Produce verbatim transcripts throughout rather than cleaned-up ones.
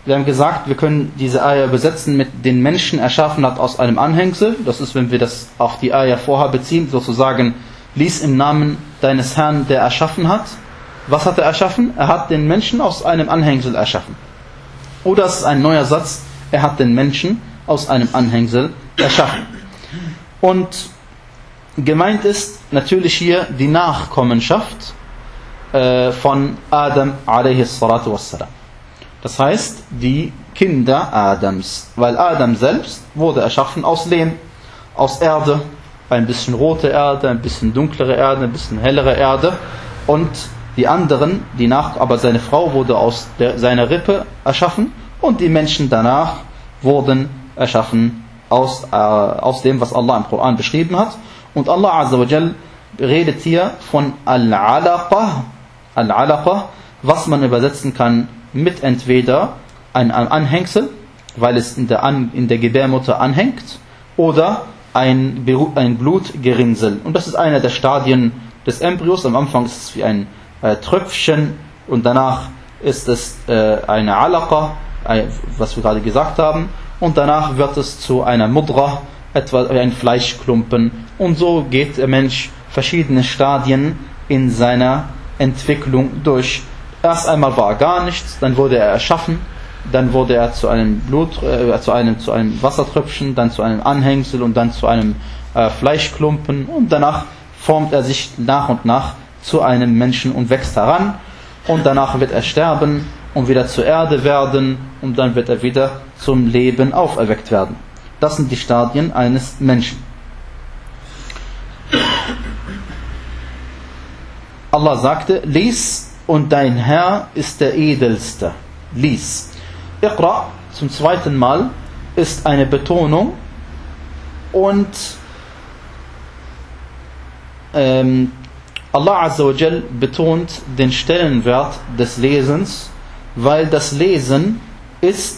Wir haben gesagt, wir können diese Ayah übersetzen mit den Menschen erschaffen hat aus einem Anhängsel. Das ist, wenn wir das auf die Ayah vorher beziehen, sozusagen, lies im Namen deines Herrn, der erschaffen hat. Was hat er erschaffen? Er hat den Menschen aus einem Anhängsel erschaffen. Oder es ist ein neuer Satz, er hat den Menschen aus einem Anhängsel erschaffen. Und gemeint ist natürlich hier die Nachkommenschaft äh, von Adam alaihi salatu wassalam. Das heißt, die Kinder Adams. Weil Adam selbst wurde erschaffen aus Lehm, aus Erde, ein bisschen rote Erde, ein bisschen dunklere Erde, ein bisschen hellere Erde. Und die anderen, die nach, aber seine Frau wurde aus der, seiner Rippe erschaffen. Und die Menschen danach wurden erschaffen aus, äh, aus dem, was Allah im Koran beschrieben hat. Und Allah Azza wa Jal redet hier von Al-Alaqa, Al-Alaqa, was man übersetzen kann mit entweder einem Anhängsel, weil es in der, An, in der Gebärmutter anhängt, oder ein, ein Blutgerinnsel. Und das ist einer der Stadien des Embryos. Am Anfang ist es wie ein äh, Tröpfchen und danach ist es äh, eine Alaqa, ein, was wir gerade gesagt haben, und danach wird es zu einer Mudra, etwa ein Fleischklumpen. Und so geht der Mensch verschiedene Stadien in seiner Entwicklung durch. Erst einmal war er gar nichts, dann wurde er erschaffen, dann wurde er zu einem Blut, äh, zu einem zu einem Wassertröpfchen, dann zu einem Anhängsel und dann zu einem äh, Fleischklumpen, und danach formt er sich nach und nach zu einem Menschen und wächst heran, und danach wird er sterben und wieder zur Erde werden, und dann wird er wieder zum Leben auferweckt werden. Das sind die Stadien eines Menschen. Allah sagte, lies, und dein Herr ist der Edelste. Lies. Iqra zum zweiten Mal ist eine Betonung, und ähm, Allah Azza wa Jal betont den Stellenwert des Lesens, weil das Lesen ist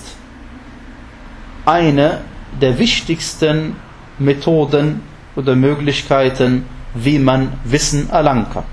eine der wichtigsten Methoden oder Möglichkeiten, wie man Wissen erlangen kann.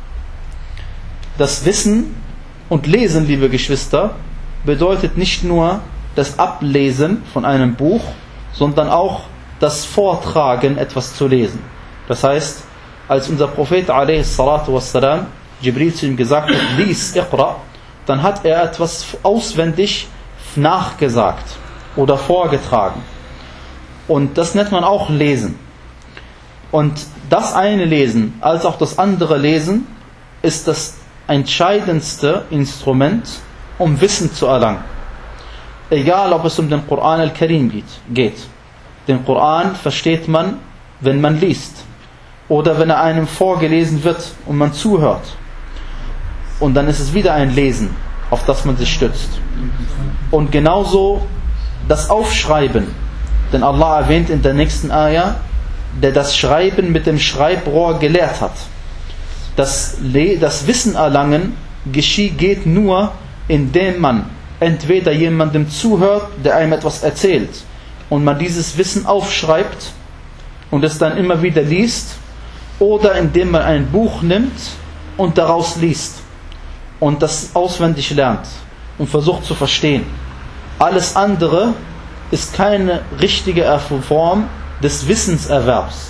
Das Wissen und Lesen, liebe Geschwister, bedeutet nicht nur das Ablesen von einem Buch, sondern auch das Vortragen, etwas zu lesen. Das heißt, als unser Prophet a.s. Jibril zu ihm gesagt hat, lies, Iqra, dann hat er etwas auswendig nachgesagt oder vorgetragen. Und das nennt man auch Lesen. Und das eine Lesen als auch das andere Lesen ist das entscheidendste Instrument, um Wissen zu erlangen. Egal, ob es um den Koran al-Karim geht. Den Koran versteht man, wenn man liest. Oder wenn er einem vorgelesen wird und man zuhört. Und dann ist es wieder ein Lesen, auf das man sich stützt. Und genauso das Aufschreiben. Denn Allah erwähnt in der nächsten Ayah, der das Schreiben mit dem Schreibrohr gelehrt hat. Das, das Wissen erlangen geschieht, geht nur, indem man entweder jemandem zuhört, der einem etwas erzählt, und man dieses Wissen aufschreibt und es dann immer wieder liest, oder indem man ein Buch nimmt und daraus liest und das auswendig lernt und versucht zu verstehen. Alles andere ist keine richtige Form des Wissenserwerbs.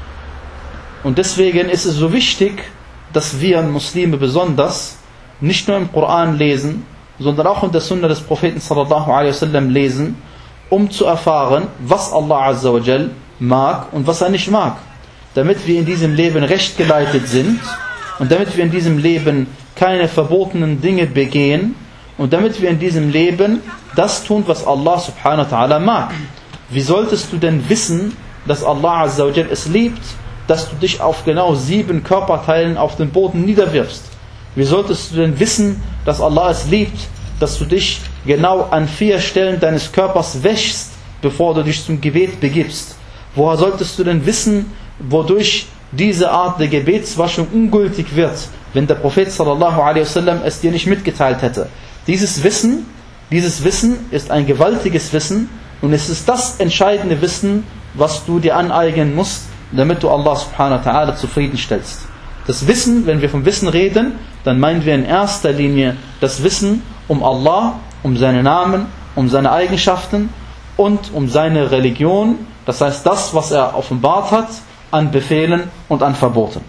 Und deswegen ist es so wichtig, dass wir Muslime besonders nicht nur im Koran lesen, sondern auch in der Sunna des Propheten sallallahu alaihi wasallam lesen, um zu erfahren, was Allah Azza wa Jal mag und was er nicht mag. Damit wir in diesem Leben recht geleitet sind und damit wir in diesem Leben keine verbotenen Dinge begehen und damit wir in diesem Leben das tun, was Allah subhanahu wa ta'ala mag. Wie solltest du denn wissen, dass Allah Azza wa Jal es liebt, dass du dich auf genau sieben Körperteilen auf den Boden niederwirfst? Wie solltest du denn wissen, dass Allah es liebt, dass du dich genau an vier Stellen deines Körpers wäschst, bevor du dich zum Gebet begibst? Woher solltest du denn wissen, wodurch diese Art der Gebetswaschung ungültig wird, wenn der Prophet sallallahu alaihi wasallam es dir nicht mitgeteilt hätte? Dieses Wissen, dieses Wissen ist ein gewaltiges Wissen, und es ist das entscheidende Wissen, was du dir aneignen musst, damit du Allah subhanahu wa ta'ala zufriedenstellst. Das Wissen, wenn wir vom Wissen reden, dann meinen wir in erster Linie das Wissen um Allah, um seine Namen, um seine Eigenschaften und um seine Religion, das heißt das, was er offenbart hat, an Befehlen und an Verboten.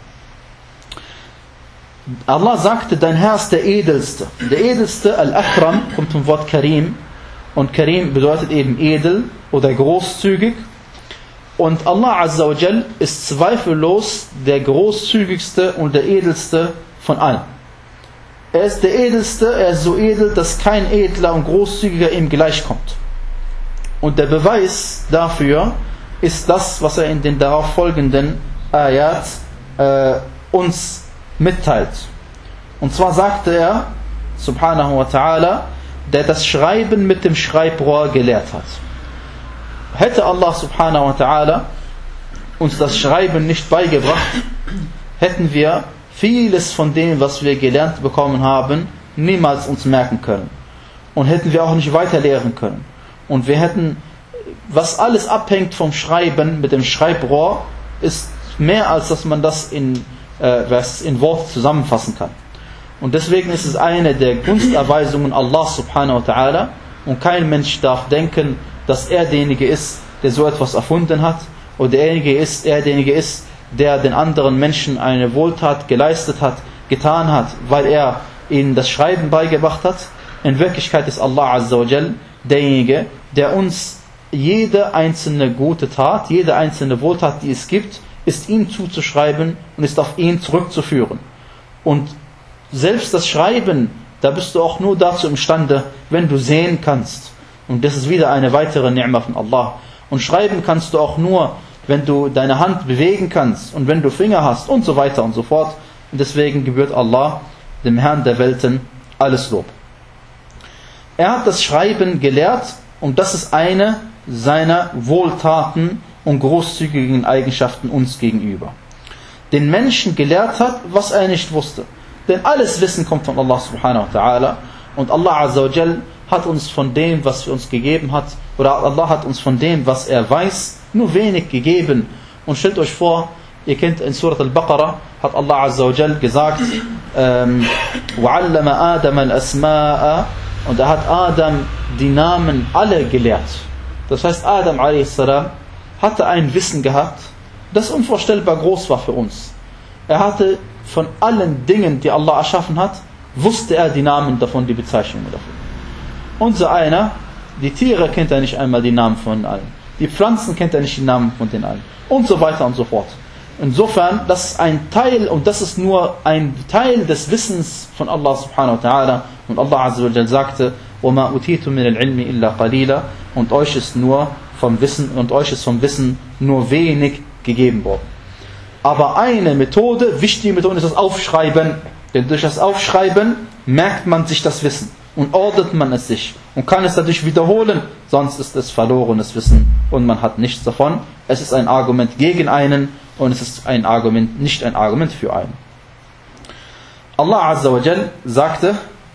Allah sagte, dein Herr ist der Edelste. Der Edelste, Al-Akram, kommt vom Wort Karim. Und Karim bedeutet eben edel oder großzügig. Und Allah Azza wa Jal ist zweifellos der großzügigste und der edelste von allen. Er ist der Edelste, er ist so edel, dass kein edler und großzügiger ihm gleichkommt. Und der Beweis dafür ist das, was er in den darauf folgenden Ayat äh, uns mitteilt. Und zwar sagte er, subhanahu wa ta'ala, der das Schreiben mit dem Schreibrohr gelehrt hat. Hätte Allah subhanahu wa ta'ala uns das Schreiben nicht beigebracht, hätten wir vieles von dem, was wir gelernt bekommen haben, niemals uns merken können. Und hätten wir auch nicht weiter lehren können. Und wir hätten, was alles abhängt vom Schreiben mit dem Schreibrohr, ist mehr als dass man das in, äh, was in Worte zusammenfassen kann. Und deswegen ist es eine der Gunsterweisungen Allah subhanahu wa ta'ala, und kein Mensch darf denken, dass er derjenige ist, der so etwas erfunden hat, oder derjenige ist, er derjenige ist, der den anderen Menschen eine Wohltat geleistet hat, getan hat, weil er ihnen das Schreiben beigebracht hat. In Wirklichkeit ist Allah Azza wa Jal derjenige, der uns jede einzelne gute Tat, jede einzelne Wohltat, die es gibt, ist ihm zuzuschreiben und ist auf ihn zurückzuführen. Und selbst das Schreiben, da bist du auch nur dazu imstande, wenn du sehen kannst. Und das ist wieder eine weitere Ni'ma von Allah. Und schreiben kannst du auch nur, wenn du deine Hand bewegen kannst und wenn du Finger hast und so weiter und so fort. Und deswegen gebührt Allah, dem Herrn der Welten, alles Lob. Er hat das Schreiben gelehrt und das ist eine seiner Wohltaten und großzügigen Eigenschaften uns gegenüber. Den Menschen gelehrt hat, was er nicht wusste. Denn alles Wissen kommt von Allah subhanahu wa ta'ala. Und Allah Azza wa Jal hat uns von dem, was er uns gegeben hat, oder Allah hat uns von dem, was er weiß, nur wenig gegeben. Und stellt euch vor, ihr kennt in Surat Al-Baqarah, hat Allah Azza wa Jal gesagt, ähm, وَعَلَّمَ آدَمَ الْأَسْمَاءَ, und er hat Adam die Namen alle gelehrt. Das heißt, Adam a s. hatte ein Wissen gehabt, das unvorstellbar groß war für uns. Er hatte von allen Dingen, die Allah erschaffen hat, wusste er die Namen davon, die Bezeichnungen davon. Unser einer, die Tiere kennt er nicht einmal die Namen von allen. Die Pflanzen kennt er nicht die Namen von den allen. Und so weiter und so fort. Insofern, das ist ein Teil, und das ist nur ein Teil des Wissens von Allah subhanahu wa ta'ala. Und Allah Azza wa Jal sagte, وَمَا أُتِيتُ مِنَ الْعِلْمِ إِلَّا قَلِيلًا, und euch ist nur vom Wissen, und euch ist vom Wissen nur wenig gegeben worden. Aber eine Methode, wichtige Methode, ist das Aufschreiben. Denn durch das Aufschreiben merkt man sich das Wissen und ordnet man es sich und kann es dadurch wiederholen, sonst ist es verlorenes Wissen und man hat nichts davon. Es ist ein Argument gegen einen und es ist ein Argument, nicht ein Argument für einen. Allah Azza wa Jal sagte,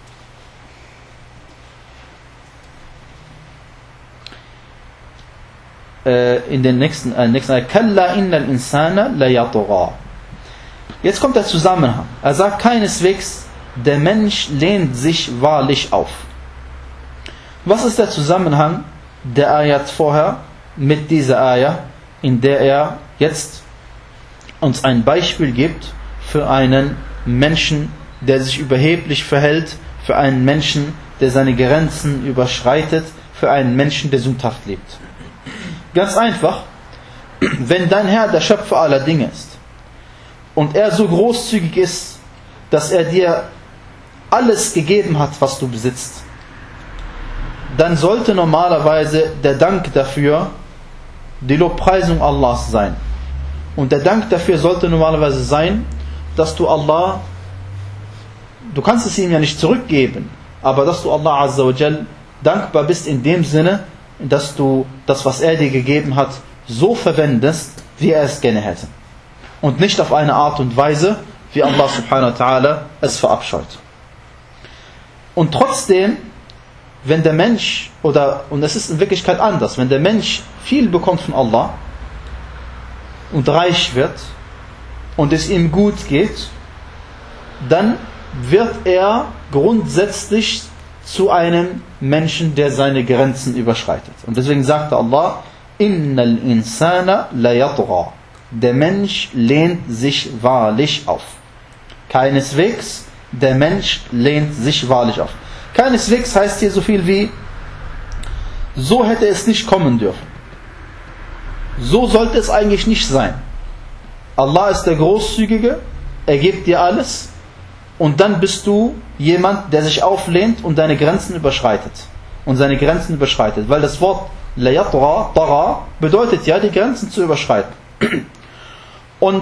in den nächsten, äh, nächsten Ayat, Kalla innal insana la yatgha. Jetzt kommt der Zusammenhang. Er sagt keineswegs, der Mensch lehnt sich wahrlich auf. Was ist der Zusammenhang der Ayat vorher mit dieser Ayat, in der er jetzt uns ein Beispiel gibt für einen Menschen, der sich überheblich verhält, für einen Menschen, der seine Grenzen überschreitet, für einen Menschen, der sündhaft lebt? Ganz einfach, wenn dein Herr der Schöpfer aller Dinge ist und er so großzügig ist, dass er dir alles gegeben hat, was du besitzt, dann sollte normalerweise der Dank dafür die Lobpreisung Allahs sein. Und der Dank dafür sollte normalerweise sein, dass du Allah, du kannst es ihm ja nicht zurückgeben, aber dass du Allah Azza wa Jal dankbar bist in dem Sinne, dass du das, was er dir gegeben hat, so verwendest, wie er es gerne hätte. Und nicht auf eine Art und Weise, wie Allah subhanahu wa ta'ala es verabscheut. Und trotzdem, wenn der Mensch, oder, und es ist in Wirklichkeit anders, wenn der Mensch viel bekommt von Allah und reich wird und es ihm gut geht, dann wird er grundsätzlich zu einem Menschen, der seine Grenzen überschreitet. Und deswegen sagte Allah, Innal insana la yatgha. Der Mensch lehnt sich wahrlich auf. Keineswegs, der Mensch lehnt sich wahrlich auf. Keineswegs heißt hier so viel wie, so hätte es nicht kommen dürfen. So sollte es eigentlich nicht sein. Allah ist der Großzügige, er gibt dir alles und dann bist du jemand, der sich auflehnt und deine Grenzen überschreitet. Und seine Grenzen überschreitet. Weil das Wort la yatra, tara, bedeutet ja, die Grenzen zu überschreiten. Und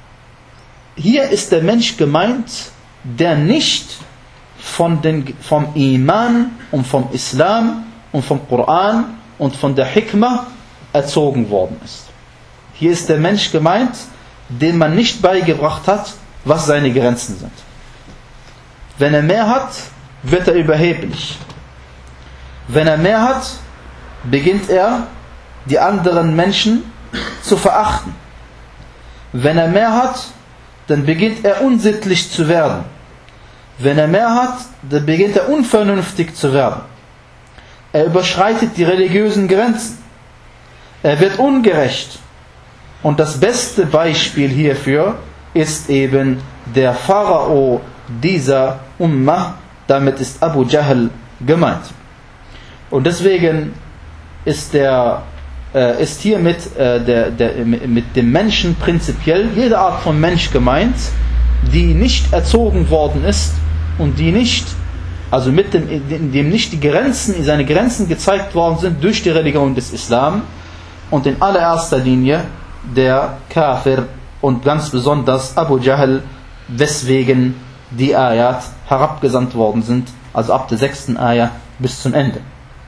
hier ist der Mensch gemeint, der nicht von den, vom Iman und vom Islam und vom Koran und von der Hikmah erzogen worden ist. Hier ist der Mensch gemeint, dem man nicht beigebracht hat, was seine Grenzen sind. Wenn er mehr hat, wird er überheblich. Wenn er mehr hat, beginnt er, die anderen Menschen zu verachten. Wenn er mehr hat, dann beginnt er unsittlich zu werden. Wenn er mehr hat, dann beginnt er unvernünftig zu werden. Er überschreitet die religiösen Grenzen. Er wird ungerecht. Und das beste Beispiel hierfür ist eben der Pharao dieser Ummah. Damit ist Abu Jahl gemeint. Und deswegen ist, der, äh, ist hier mit, äh, der, der, mit dem Menschen prinzipiell jede Art von Mensch gemeint, die nicht erzogen worden ist und die nicht, also mit dem, dem nicht die Grenzen, seine Grenzen gezeigt worden sind durch die Religion des Islam und in allererster Linie der Kafir und ganz besonders Abu Jahl, weswegen die Ayat herabgesandt worden sind, also ab der sechsten Ayat bis zum Ende.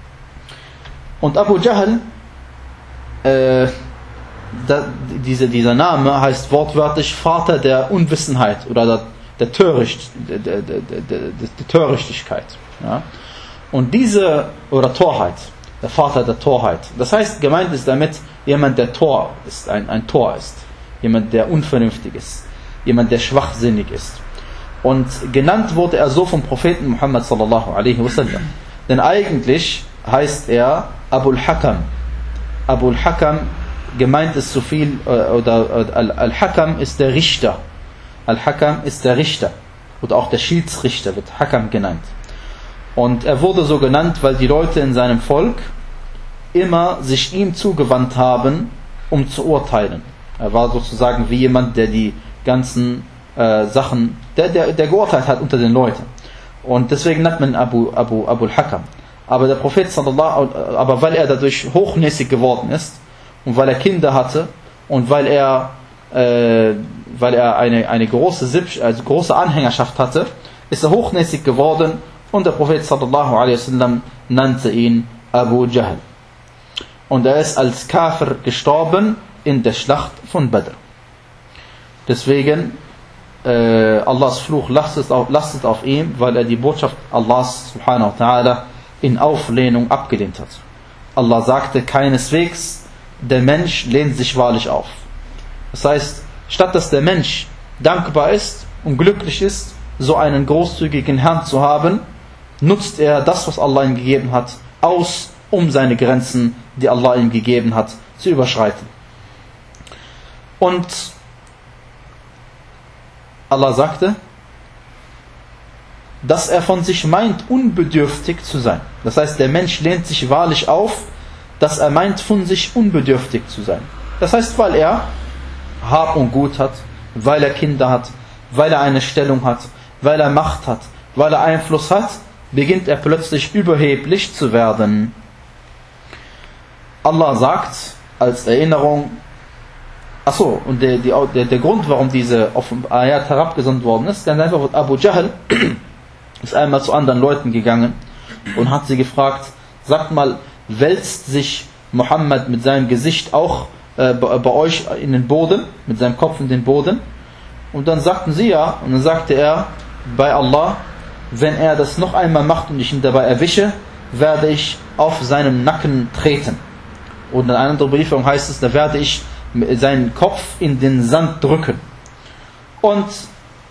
Und Abu Jahl, äh, da, diese, dieser Name heißt wortwörtlich Vater der Unwissenheit oder der, der, Töricht, der, der, der, der, der Törichtigkeit. Ja? Und diese, oder Torheit, der Vater der Torheit. Das heißt, gemeint ist damit jemand, der Tor ist, ein, ein Tor ist. Jemand, der unvernünftig ist. Jemand, der schwachsinnig ist. Und genannt wurde er so vom Propheten Muhammad sallallahu alaihi wasallam. Denn eigentlich heißt er Abul Hakam. Abul Hakam, gemeint ist so viel, oder Al-Hakam ist der Richter. Al-Hakam ist der Richter. Oder auch der Schiedsrichter wird Hakam genannt. Und er wurde so genannt, weil die Leute in seinem Volk immer sich ihm zugewandt haben, um zu urteilen. Er war sozusagen wie jemand, der die ganzen äh, Sachen, der, der, der geurteilt hat unter den Leuten. Und deswegen nennt man Abu, Abu, Abu al-Hakam. Aber der Prophet sallallahu, aber weil er dadurch hochnäsig geworden ist und weil er Kinder hatte und weil er, äh, weil er eine, eine große, also große Anhängerschaft hatte, ist er hochnäsig geworden und der Prophet sallallahu alaihi wasallam nannte ihn Abu Jahl. Und er ist als Kafir gestorben in der Schlacht von Badr. Deswegen, äh, Allahs Fluch lastet auf, lastet auf ihm, weil er die Botschaft Allahs subhanahu wa ta'ala in Auflehnung abgelehnt hat. Allah sagte keineswegs, der Mensch lehnt sich wahrlich auf. Das heißt, statt dass der Mensch dankbar ist und glücklich ist, so einen großzügigen Herrn zu haben, nutzt er das, was Allah ihm gegeben hat, aus, um seine Grenzen, die Allah ihm gegeben hat, zu überschreiten. Und Allah sagte, dass er von sich meint, unbedürftig zu sein. Das heißt, der Mensch lehnt sich wahrlich auf, dass er meint, von sich unbedürftig zu sein. Das heißt, weil er Hab und Gut hat, weil er Kinder hat, weil er eine Stellung hat, weil er Macht hat, weil er Einfluss hat, beginnt er plötzlich überheblich zu werden. Allah sagt als Erinnerung, achso, und der, die, der, der Grund, warum diese Ayat herabgesandt worden ist, ganz einfach, Abu Jahl ist einmal zu anderen Leuten gegangen und hat sie gefragt, sagt mal, wälzt sich Muhammad mit seinem Gesicht auch äh, bei, bei euch in den Boden, mit seinem Kopf in den Boden? Und dann sagten sie ja, und dann sagte er, bei Allah, wenn er das noch einmal macht und ich ihn dabei erwische, werde ich auf seinem Nacken treten. Und in einer anderen Überlieferung heißt es, da werde ich seinen Kopf in den Sand drücken. Und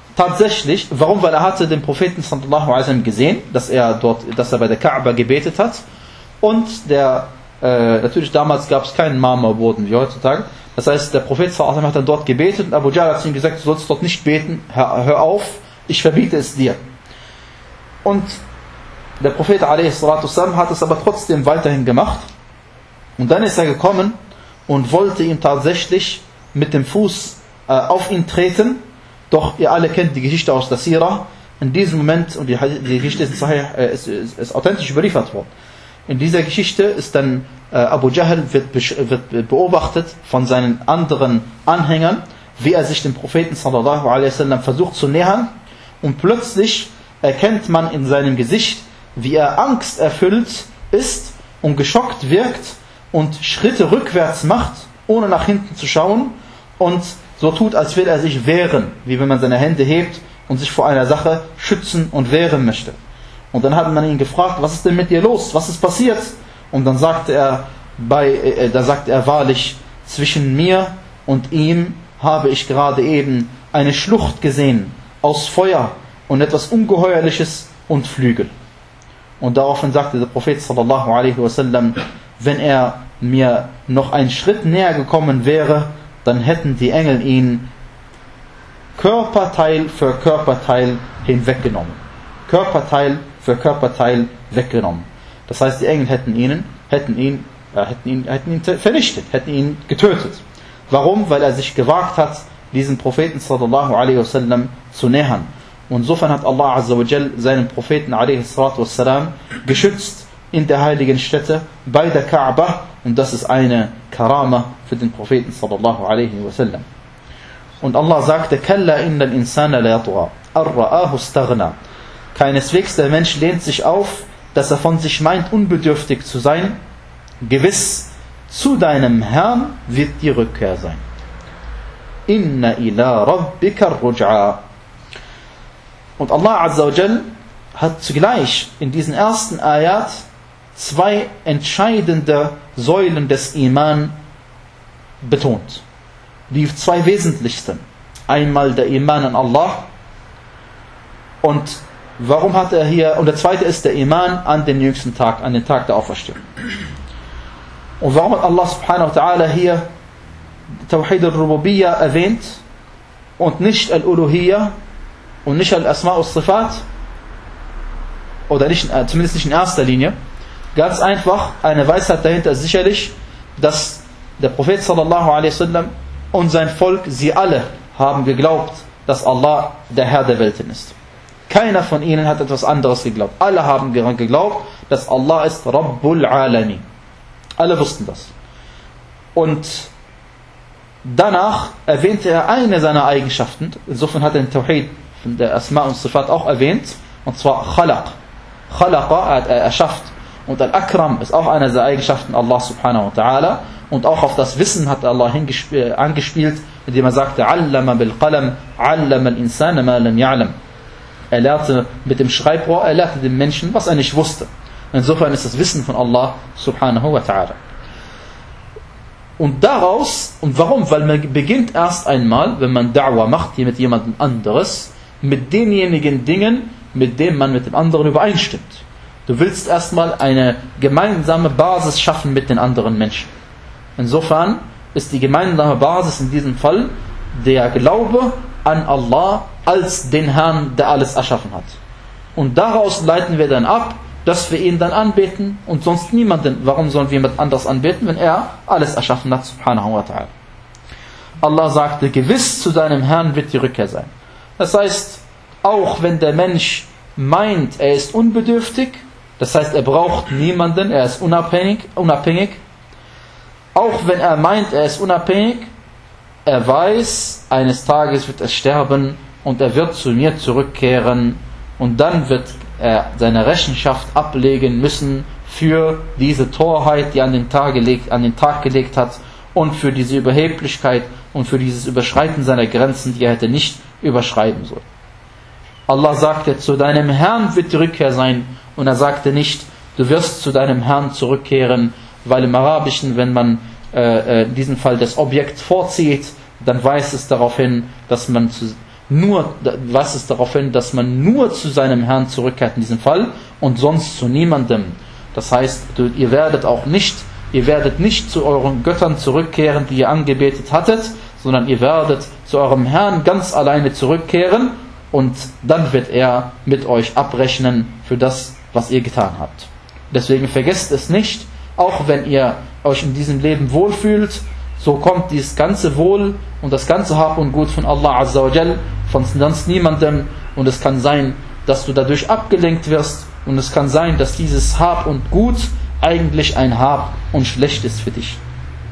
tatsächlich, warum? Weil er hatte den Propheten sallallahu alaihi wasallam gesehen, dass er dort, dass er bei der Kaaba gebetet hat. Und der, äh, natürlich damals gab es keinen Marmorboden wie heutzutage. Das heißt, der Prophet sallallahu alaihi wasallam hat dann dort gebetet und Abu Jahl hat ihm gesagt, du sollst dort nicht beten, hör, hör auf, ich verbiete es dir. Und der Prophet alaihi salatu wasallam hat es aber trotzdem weiterhin gemacht. Und dann ist er gekommen und wollte ihm tatsächlich mit dem Fuß äh, auf ihn treten. Doch ihr alle kennt die Geschichte aus der Sira. In diesem Moment, und die, die Geschichte ist, äh, ist, ist, ist authentisch überliefert worden. In dieser Geschichte ist dann äh, Abu Jahl wird, wird beobachtet von seinen anderen Anhängern, wie er sich dem Propheten sallallahu alaihi wasallam versucht zu nähern. Und plötzlich erkennt man in seinem Gesicht, wie er angsterfüllt ist und geschockt wirkt und Schritte rückwärts macht, ohne nach hinten zu schauen und so tut, als will er sich wehren, wie wenn man seine Hände hebt und sich vor einer Sache schützen und wehren möchte. Und dann hat man ihn gefragt, was ist denn mit dir los? Was ist passiert? Und dann sagte er, bei, äh, da sagte er wahrlich, zwischen mir und ihm habe ich gerade eben eine Schlucht gesehen aus Feuer und etwas Ungeheuerliches und Flügel. Und daraufhin sagte der Prophet sallallahu alaihi wasallam, wenn er mir noch einen Schritt näher gekommen wäre, dann hätten die Engel ihn Körperteil für Körperteil hinweggenommen. Körperteil für Körperteil weggenommen. Das heißt, die Engel hätten ihn, hätten ihn, äh, hätten ihn, hätten ihn vernichtet, hätten ihn getötet. Warum? Weil er sich gewagt hat, diesen Propheten sallallahu alaihi wasallam zu nähern. Und insofern hat Allah azza wa jal seinen Propheten alaihi salatu wassalam geschützt in der heiligen Stätte bei der Kaaba. Und das ist eine Karama für den Propheten sallallahu alaihi wasallam. Und Allah sagte, Kalla innal insana la yatgha, ar-ra'ahu istaghna. Keineswegs der Mensch lehnt sich auf, dass er von sich meint, unbedürftig zu sein. Gewiss, zu deinem Herrn wird die Rückkehr sein. Inna ila rabbika ar-ruj'a. Und Allah azza wa jal hat zugleich in diesen ersten Ayat zwei entscheidende Säulen des Iman betont. Die zwei wesentlichsten. Einmal der Iman an Allah. Und warum hat er hier, und der zweite ist der Iman an den jüngsten Tag, an den Tag der Auferstehung. Und warum hat Allah subhanahu wa ta'ala hier Tawhid al-Rububiyyah erwähnt und nicht al-Uluhiyyah und nicht al-Asma' al-Sifat? Oder nicht, zumindest nicht in erster Linie. Ganz einfach, eine Weisheit dahinter ist sicherlich, dass der Prophet sallallahu alaihi wasallam und sein Volk, sie alle haben geglaubt, dass Allah der Herr der Welten ist. Keiner von ihnen hat etwas anderes geglaubt. Alle haben geglaubt, dass Allah ist Rabbul Alamin. Alle wussten das. Und danach erwähnte er eine seiner Eigenschaften. Insofern hat er den Tawhid von der Asma und Sifat auch erwähnt. Und zwar Khalaq. Khalaqa, er, er erschafft. Und Al-Akram ist auch eine der Eigenschaften Allah subhanahu wa ta'ala. Und auch auf das Wissen hat Allah angespielt, indem er sagte, Allama bil qalam, allama al-insana ma lam ya'lam. Er lehrte mit dem Schreibrohr, er lehrte dem Menschen, was er nicht wusste. Insofern ist das Wissen von Allah subhanahu wa ta'ala. Und daraus, und warum? Weil man beginnt erst einmal, wenn man Da'wah macht, hier mit jemandem anderes, mit denjenigen Dingen, mit denen man mit dem anderen übereinstimmt. Du willst erstmal eine gemeinsame Basis schaffen mit den anderen Menschen. Insofern ist die gemeinsame Basis in diesem Fall der Glaube an Allah als den Herrn, der alles erschaffen hat. Und daraus leiten wir dann ab, dass wir ihn dann anbeten und sonst niemanden. Warum sollen wir jemand anderes anbeten, wenn er alles erschaffen hat, subhanahu wa ta'ala. Allah sagte, gewiss zu deinem Herrn wird die Rückkehr sein. Das heißt, auch wenn der Mensch meint, er ist unbedürftig, das heißt, er braucht niemanden, er ist unabhängig, unabhängig. Auch wenn er meint, er ist unabhängig, er weiß, eines Tages wird er sterben und er wird zu mir zurückkehren und dann wird er seine Rechenschaft ablegen müssen für diese Torheit, die er an den Tag gelegt, an den Tag gelegt hat und für diese Überheblichkeit und für dieses Überschreiten seiner Grenzen, die er hätte nicht überschreiten sollen. Allah sagte, zu deinem Herrn wird die Rückkehr sein und er sagte nicht, du wirst zu deinem Herrn zurückkehren, weil im Arabischen, wenn man äh, in diesem Fall das Objekt vorzieht, dann weist es darauf hin, dass man zu, nur, was es darauf hin, dass man nur zu seinem Herrn zurückkehrt in diesem Fall und sonst zu niemandem. Das heißt, ihr werdet auch nicht, ihr werdet nicht zu euren Göttern zurückkehren, die ihr angebetet hattet, sondern ihr werdet zu eurem Herrn ganz alleine zurückkehren und dann wird er mit euch abrechnen für das, was ihr getan habt. Deswegen vergesst es nicht, auch wenn ihr euch in diesem Leben wohlfühlt, so kommt dieses ganze Wohl und das ganze Hab und Gut von Allah Azza wa Jal, von sonst niemandem, und es kann sein, dass du dadurch abgelenkt wirst, und es kann sein, dass dieses Hab und Gut eigentlich ein Hab und Schlecht ist für dich.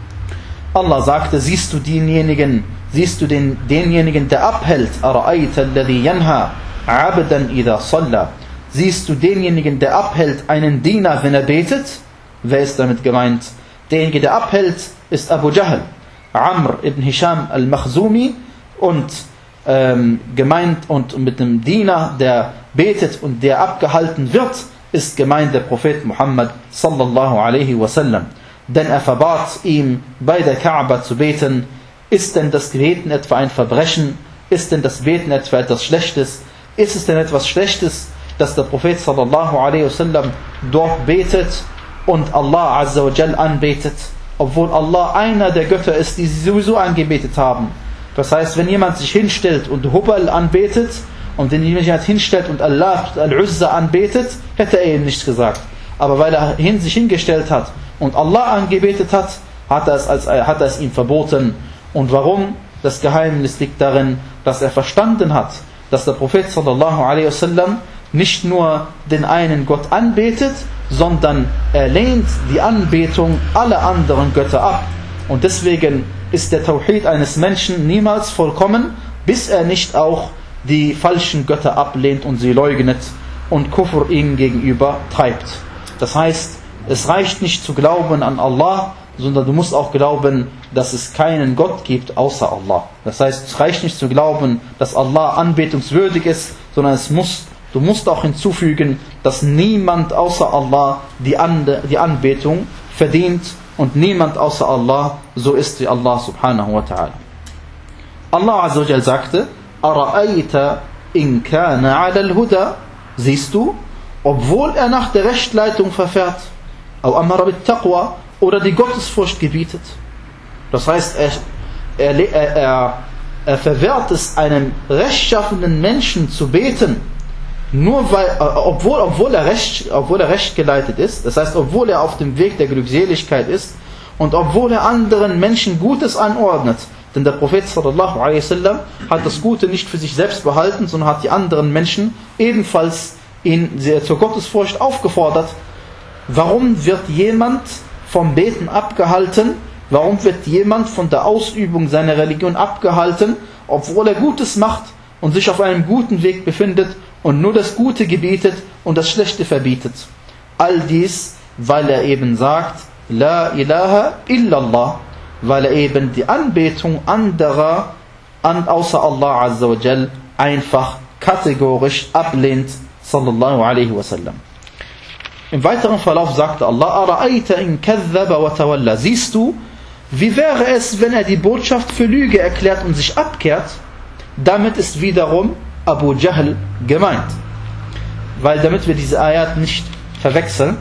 Allah sagte, siehst du denjenigen, siehst du den, denjenigen, der abhält, ara'ayta alladhi yanha 'abdan idha salla, siehst du denjenigen, der abhält einen Diener, wenn er betet? Wer ist damit gemeint? Derjenige, der abhält, ist Abu Jahl, Amr ibn Hisham al-Makhzumi, und ähm, gemeint, und mit dem Diener, der betet und der abgehalten wird, ist gemeint der Prophet Muhammad sallallahu alaihi wasallam. Denn er verbat ihm, bei der Kaaba zu beten. Ist denn das Beten etwa ein Verbrechen? Ist denn das Beten etwa etwas Schlechtes? Ist es denn etwas Schlechtes, dass der Prophet sallallahu alaihi wasallam dort betet und Allah Azza wa Jal anbetet, obwohl Allah einer der Götter ist, die sie sowieso angebetet haben? Das heißt, wenn jemand sich hinstellt und Hubal anbetet, und wenn jemand hinstellt und Allah al-Uzza anbetet, hätte er ihm nichts gesagt. Aber weil er hin, sich hingestellt hat und Allah angebetet hat, hat er, es als, hat er es ihm verboten. Und warum? Das Geheimnis liegt darin, dass er verstanden hat, dass der Prophet sallallahu alaihi wasallam nicht nur den einen Gott anbetet, sondern er lehnt die Anbetung aller anderen Götter ab. Und deswegen ist der Tawhid eines Menschen niemals vollkommen, bis er nicht auch die falschen Götter ablehnt und sie leugnet und Kufr ihnen gegenüber treibt. Das heißt, es reicht nicht zu glauben an Allah, sondern du musst auch glauben, dass es keinen Gott gibt außer Allah. Das heißt, es reicht nicht zu glauben, dass Allah anbetungswürdig ist, sondern es muss, du musst auch hinzufügen, dass niemand außer Allah die, An- die Anbetung verdient und niemand außer Allah so ist wie Allah subhanahu wa ta'ala. Allah Azza wa Jal sagte, Ara'ayta in kana 'ala al-huda, siehst du, obwohl er nach der Rechtleitung verfährt, au amara bit taqwa, oder die Gottesfurcht gebietet. Das heißt, er, er, er, er verwehrt es einem rechtschaffenen Menschen zu beten, nur weil, obwohl, obwohl, er recht, obwohl er recht geleitet ist, das heißt, obwohl er auf dem Weg der Glückseligkeit ist und obwohl er anderen Menschen Gutes anordnet. Denn der Prophet sallallahu alaihi wasallam hat das Gute nicht für sich selbst behalten, sondern hat die anderen Menschen ebenfalls in, zur Gottesfurcht aufgefordert. Warum wird jemand vom Beten abgehalten? Warum wird jemand von der Ausübung seiner Religion abgehalten, obwohl er Gutes macht und sich auf einem guten Weg befindet und nur das Gute gebietet und das Schlechte verbietet? All dies, weil er eben sagt, La ilaha illallah, weil er eben die Anbetung anderer an, außer Allah Azza wa Jal einfach kategorisch ablehnt, sallallahu alaihi wasallam. Im weiteren Verlauf sagte Allah, Ara'ayta in kadhaba wa tawalla, siehst du, wie wäre es, wenn er die Botschaft für Lüge erklärt und sich abkehrt? Damit ist wiederum Abu Jahl gemeint. Weil damit wir diese Ayat nicht verwechseln,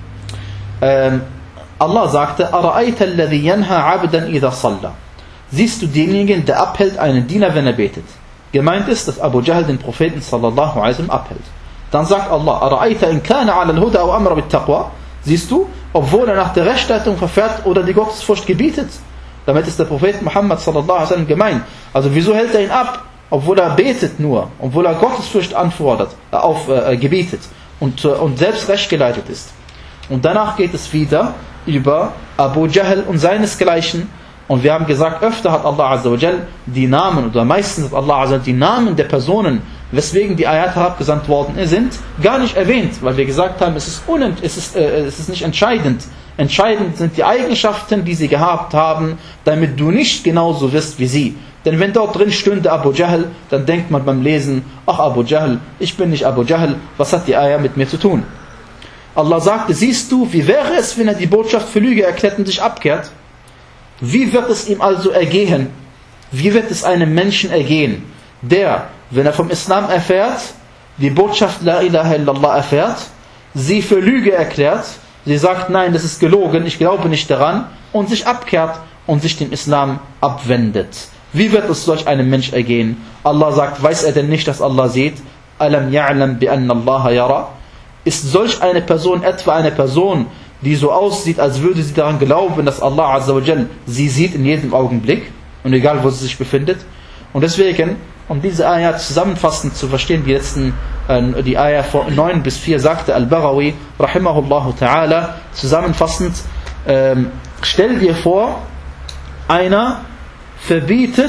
ähm, Allah sagte, Ara'ayta alladhi yanha 'abdan idha salla, siehst du denjenigen, der abhält einen Diener, wenn er betet? Gemeint ist, dass Abu Jahl den Propheten sallallahu alaihi wasallam abhält. Dann sagt Allah, Ara'ayta in kana 'ala al-huda aw amara bit taqwa, siehst du, obwohl er nach der Rechtsleitung verfährt oder die Gottesfurcht gebietet. Damit ist der Prophet Muhammad sallallahu alaihi wasallam gemeint. Also wieso hält er ihn ab, obwohl er betet nur, obwohl er Gottesfurcht anfordert, äh, auf, äh, gebietet und, äh, und selbst rechtgeleitet ist. Und danach geht es wieder über Abu Jahl und seinesgleichen. Und wir haben gesagt, öfter hat Allah Azza wa Jal die Namen, oder meistens hat Allah Azza wa Jal die Namen der Personen, weswegen die Ayat herabgesandt worden sind, gar nicht erwähnt, weil wir gesagt haben, es ist, unent, es ist, äh, es ist nicht entscheidend. Entscheidend sind die Eigenschaften, die sie gehabt haben, damit du nicht genauso wirst wie sie. Denn wenn dort drin stünde Abu Jahl, dann denkt man beim Lesen, ach Abu Jahl, ich bin nicht Abu Jahl, was hat die Ayah mit mir zu tun? Allah sagte, siehst du, wie wäre es, wenn er die Botschaft für Lüge erklärt und sich abkehrt? Wie wird es ihm also ergehen? Wie wird es einem Menschen ergehen, der, wenn er vom Islam erfährt, die Botschaft La ilaha illallah erfährt, sie für Lüge erklärt, sie sagt, nein, das ist gelogen, ich glaube nicht daran, und sich abkehrt und sich dem Islam abwendet. Wie wird es solch einem Mensch ergehen? Allah sagt, weiß er denn nicht, dass Allah sieht? Alam ya'lam bi anna Allah yara? Ist solch eine Person etwa eine Person, die so aussieht, als würde sie daran glauben, dass Allah Azza wa Jal sie sieht in jedem Augenblick und egal, wo sie sich befindet? Und deswegen, um diese Ayah zusammenfassend zu verstehen, die letzten, äh, die Ayah von neun bis vier, sagte Al-Baghawi, rahimahullahu ta'ala, zusammenfassend, ähm, stell dir vor, einer verbietet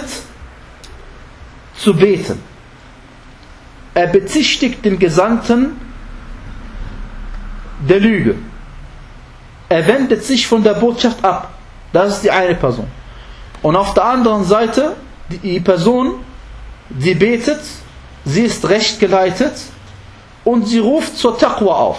zu beten. Er bezichtigt den Gesandten der Lüge. Er wendet sich von der Botschaft ab. Das ist die eine Person. Und auf der anderen Seite, die Person, die betet, sie ist rechtgeleitet und sie ruft zur Taqwa auf.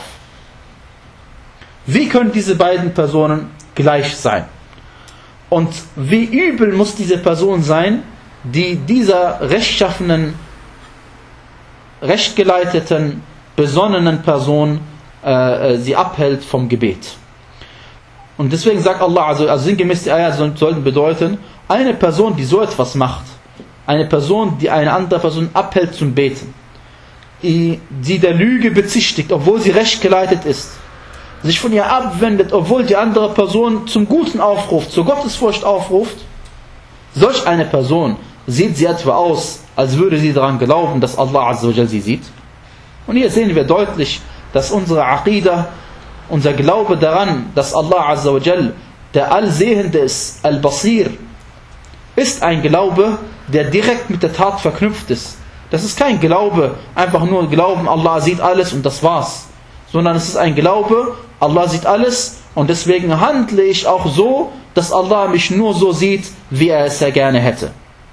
Wie können diese beiden Personen gleich sein? Und wie übel muss diese Person sein, die dieser rechtschaffenen, rechtgeleiteten, besonnenen Person äh, sie abhält vom Gebet. Und deswegen sagt Allah, also, also sinngemäß die Ayat sollten bedeuten, eine Person, die so etwas macht, eine Person, die eine andere Person abhält zum Beten, die, die der Lüge bezichtigt, obwohl sie rechtgeleitet ist, sich von ihr abwendet, obwohl die andere Person zum Guten aufruft, zur Gottesfurcht aufruft, solch eine Person, sieht sie etwa aus, als würde sie daran glauben, dass Allah Azza wa Jal sie sieht? Und hier sehen wir deutlich, dass unsere Aqidah, unser Glaube daran, dass Allah Azza wa Jal der Allsehende ist, Al-Basir, ist ein Glaube, der direkt mit der Tat verknüpft ist. Das ist kein Glaube, einfach nur Glauben, Allah sieht alles und das war's. Sondern es ist ein Glaube, Allah sieht alles und deswegen handle ich auch so, dass Allah mich nur so sieht, wie er es ja gerne hätte.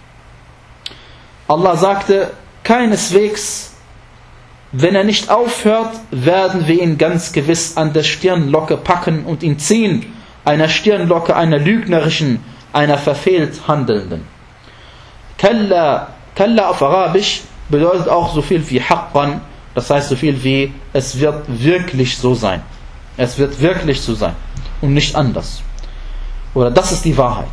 Allah sagte, keineswegs, wenn er nicht aufhört, werden wir ihn ganz gewiss an der Stirnlocke packen und ihn ziehen, einer Stirnlocke, einer lügnerischen, einer verfehlt Handelnden. Kalla, Kalla auf Arabisch bedeutet auch so viel wie Haqqan, das heißt so viel wie, es wird wirklich so sein. Es wird wirklich so sein und nicht anders. Oder das ist die Wahrheit.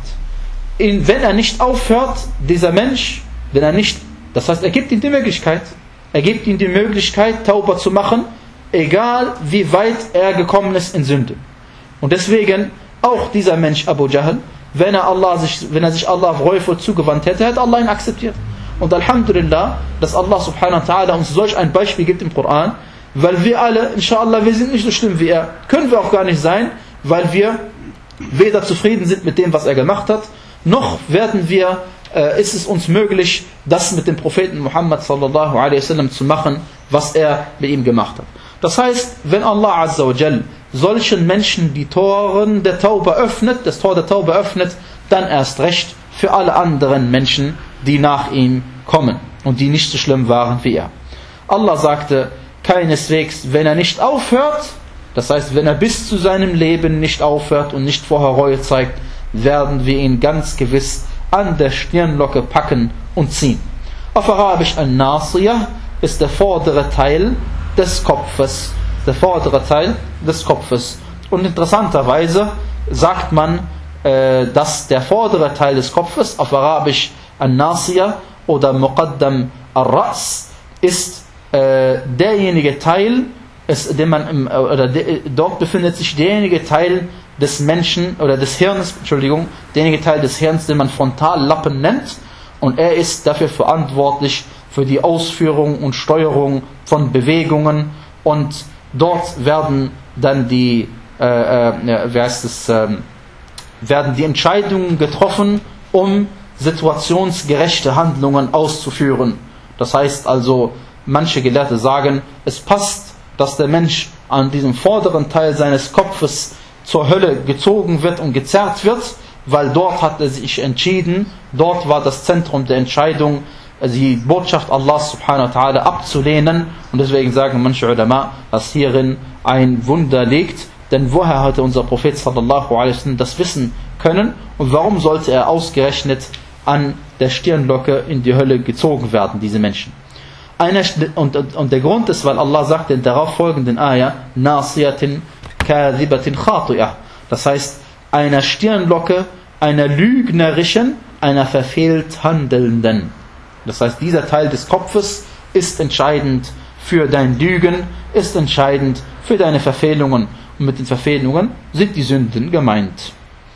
In, wenn er nicht aufhört, dieser Mensch, wenn er nicht, das heißt, er gibt ihm die Möglichkeit, er gibt ihm die Möglichkeit, Tauba zu machen, egal wie weit er gekommen ist in Sünde. Und deswegen, auch dieser Mensch Abu Jahl, wenn er, Allah sich, wenn er sich Allah reuvoll zugewandt hätte, hätte Allah ihn akzeptiert. Und Alhamdulillah, dass Allah subhanahu wa ta'ala uns solch ein Beispiel gibt im Koran, weil wir alle, inshallah, wir sind nicht so schlimm wie er. Können wir auch gar nicht sein, weil wir weder zufrieden sind mit dem, was er gemacht hat, noch werden wir, äh, ist es uns möglich, das mit dem Propheten Muhammad sallallahu alaihi wasallam zu machen, was er mit ihm gemacht hat. Das heißt, wenn Allah Azza wa Jal solchen Menschen die Toren der Tauba öffnet, das Tor der Tauba öffnet, dann erst recht für alle anderen Menschen, die nach ihm kommen und die nicht so schlimm waren wie er. Allah sagte, keineswegs, wenn er nicht aufhört, das heißt, wenn er bis zu seinem Leben nicht aufhört und nicht vorher Reue zeigt, werden wir ihn ganz gewiss an der Stirnlocke packen und ziehen. Auf Arabisch An-Nasiyah ist der vordere Teil des Kopfes. Der vordere Teil des Kopfes. Und interessanterweise sagt man, äh, dass der vordere Teil des Kopfes, auf Arabisch An-Nasiyah oder Muqaddam Ar-Ra's, ist äh, derjenige Teil, ist, den man im, oder de, dort befindet sich derjenige Teil des Menschen oder des Hirns, Entschuldigung, derjenige Teil des Hirns, den man Frontallappen nennt, und er ist dafür verantwortlich für die Ausführung und Steuerung von Bewegungen, und dort werden dann die, äh, äh, wie heißt es, äh, werden die Entscheidungen getroffen, um situationsgerechte Handlungen auszuführen. Das heißt also, manche Gelehrte sagen, es passt, dass der Mensch an diesem vorderen Teil seines Kopfes zur Hölle gezogen wird und gezerrt wird, weil dort hat er sich entschieden, dort war das Zentrum der Entscheidung, die Botschaft Allahs subhanahu wa ta'ala abzulehnen, und deswegen sagen manche Ulama, dass hierin ein Wunder liegt, denn woher hatte unser Prophet sallallahu alaihi wasallam das wissen können, und warum sollte er ausgerechnet an der Stirnlocke in die Hölle gezogen werden, diese Menschen. Einer, und, und, und der Grund ist, weil Allah sagt in darauf folgenden Ayah, Nasiyatin kadhibatin khati'ah. Das heißt, einer Stirnlocke, einer lügnerischen, einer verfehlt Handelnden. Das heißt, dieser Teil des Kopfes ist entscheidend für dein Lügen, ist entscheidend für deine Verfehlungen. Und mit den Verfehlungen sind die Sünden gemeint.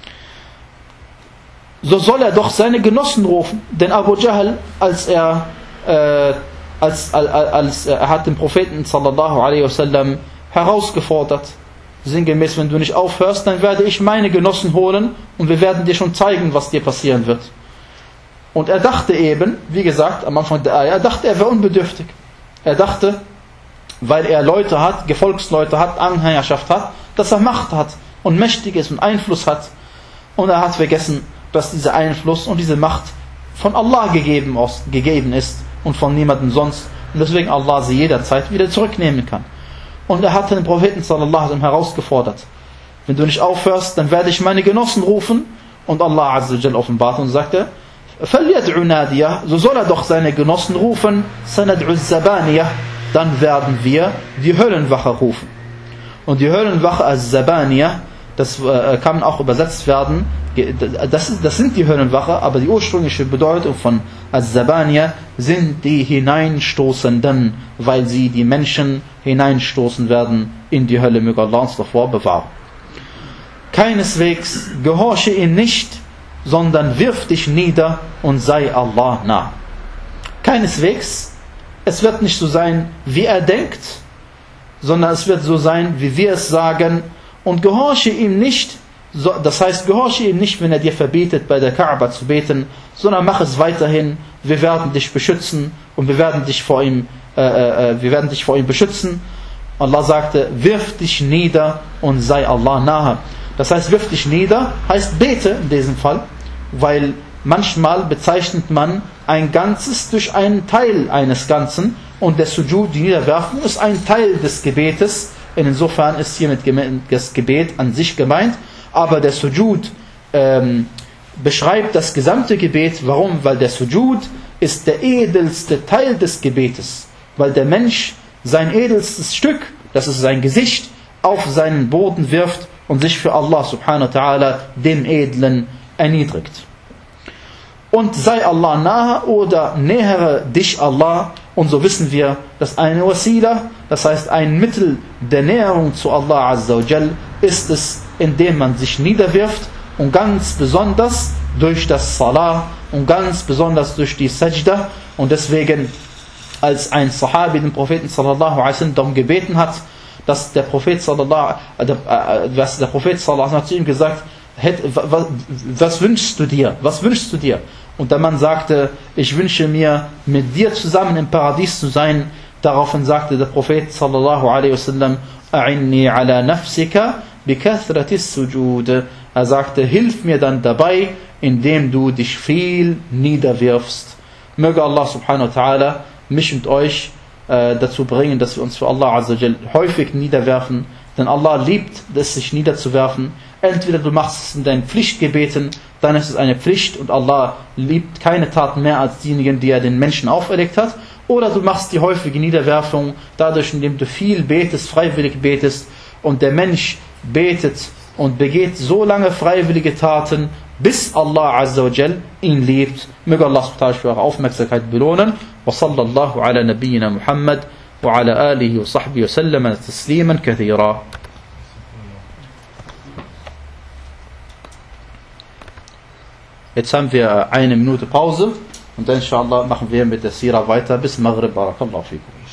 So soll er doch seine Genossen rufen, denn Abu Jahl, als er äh, als, als, als er hat den Propheten sallallahu alaihi wasallam herausgefordert, sinngemäß, wenn du nicht aufhörst, dann werde ich meine Genossen holen und wir werden dir schon zeigen, was dir passieren wird. Und er dachte eben, wie gesagt, am Anfang der Ayah, er dachte, er wäre unbedürftig. Er dachte, weil er Leute hat, Gefolgsleute hat, Anhängerschaft hat, dass er Macht hat und mächtig ist und Einfluss hat. Und er hat vergessen, dass dieser Einfluss und diese Macht von Allah gegeben ist und von niemandem sonst. Und deswegen Allah sie jederzeit wieder zurücknehmen kann. Und er hat den Propheten sallallahu alaihi wasallam herausgefordert, wenn du nicht aufhörst, dann werde ich meine Genossen rufen. Und Allah azza wa jalla offenbart und sagte, فَلْيَدْعُ نَادِيَهُ, so soll er doch seine Genossen rufen, سَنَدْعُ الزَّبَانِيَهُ, dann werden wir die Höllenwache rufen. Und die Höllenwache als Zabaniyah, das äh, kann auch übersetzt werden, das, das sind die Höllenwache, aber die ursprüngliche Bedeutung von Az-Zabaniyah sind die Hineinstoßenden, weil sie die Menschen hineinstoßen werden in die Hölle, möge Allah uns davor bewahren. Keineswegs gehorche ihm nicht, sondern wirf dich nieder und sei Allah nah. Keineswegs, es wird nicht so sein, wie er denkt, sondern es wird so sein, wie wir es sagen, und gehorche ihm nicht, das heißt, gehorche ihm nicht, wenn er dir verbietet, bei der Kaaba zu beten, sondern mach es weiterhin, wir werden dich beschützen und wir werden dich vor ihm, äh, äh, wir werden dich vor ihm beschützen. Allah sagte, wirf dich nieder und sei Allah nahe. Das heißt, wirf dich nieder, heißt bete in diesem Fall, weil manchmal bezeichnet man ein Ganzes durch einen Teil eines Ganzen und der Sujud, die Niederwerfung, ist ein Teil des Gebetes. Insofern ist hiermit das Gebet an sich gemeint, aber der Sujud ähm, beschreibt das gesamte Gebet. Warum? Weil der Sujud ist der edelste Teil des Gebetes, weil der Mensch sein edelstes Stück, das ist sein Gesicht, auf seinen Boden wirft und sich für Allah subhanahu wa ta'ala, dem Edlen, erniedrigt. Und sei Allah nahe oder nähere dich Allah. Und so wissen wir, dass eine Wasila, das heißt ein Mittel der Näherung zu Allah Azza wa Jal, ist es, indem man sich niederwirft und ganz besonders durch das Salah und ganz besonders durch die Sajda. Und deswegen, als ein Sahabi den Propheten sallallahu alaihi wasallam darum gebeten hat, dass der Prophet sallallahu alaihi wasallam, der Prophet sallallahu alaihi wasallam zu ihm gesagt hat, was, was wünschst du dir? Was wünschst du dir? Und der Mann sagte, ich wünsche mir, mit dir zusammen im Paradies zu sein. Daraufhin sagte der Prophet sallallahu alaihi wasallam, a'inni ala nafsika bi kathratis sujud. Er sagte, hilf mir dann dabei, indem du dich viel niederwirfst. Möge Allah subhanahu wa ta'ala mich und euch äh, dazu bringen, dass wir uns für Allah azza jal häufig niederwerfen. Denn Allah liebt es, sich niederzuwerfen. Entweder du machst es in deinen Pflichtgebeten, dann ist es eine Pflicht und Allah liebt keine Taten mehr als diejenigen, die er den Menschen auferlegt hat. Oder du machst die häufige Niederwerfung dadurch, indem du viel betest, freiwillig betest. Und der Mensch betet und begeht so lange freiwillige Taten, bis Allah Azza wa Jal ihn liebt. Möge Allah für eure Aufmerksamkeit belohnen. Wa sallallahu ala nabiyyina Muhammad wa ala alihi wa sahbihi wa sallam tasliman kathira. Jetzt haben wir eine Minute Pause und dann inshallah machen wir mit der Sira weiter bis Maghrib. Barakallahu fikum.